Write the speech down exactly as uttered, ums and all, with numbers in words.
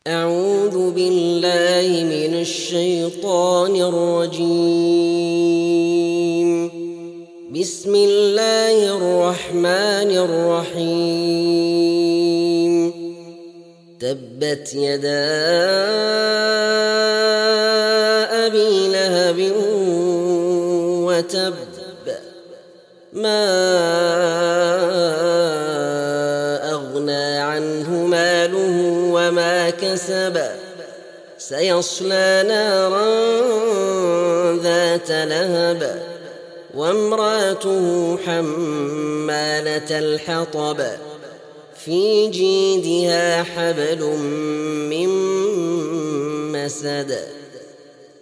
أعوذ بالله من الشيطان الرجيم. بسم الله الرحمن الرحيم. تبت يدا أبي لهب وتب ما أغنى عنه ماله وما كسب سيصلى نارا ذات لهب وامرأته حمالة الحطب في جيدها حبل من مسد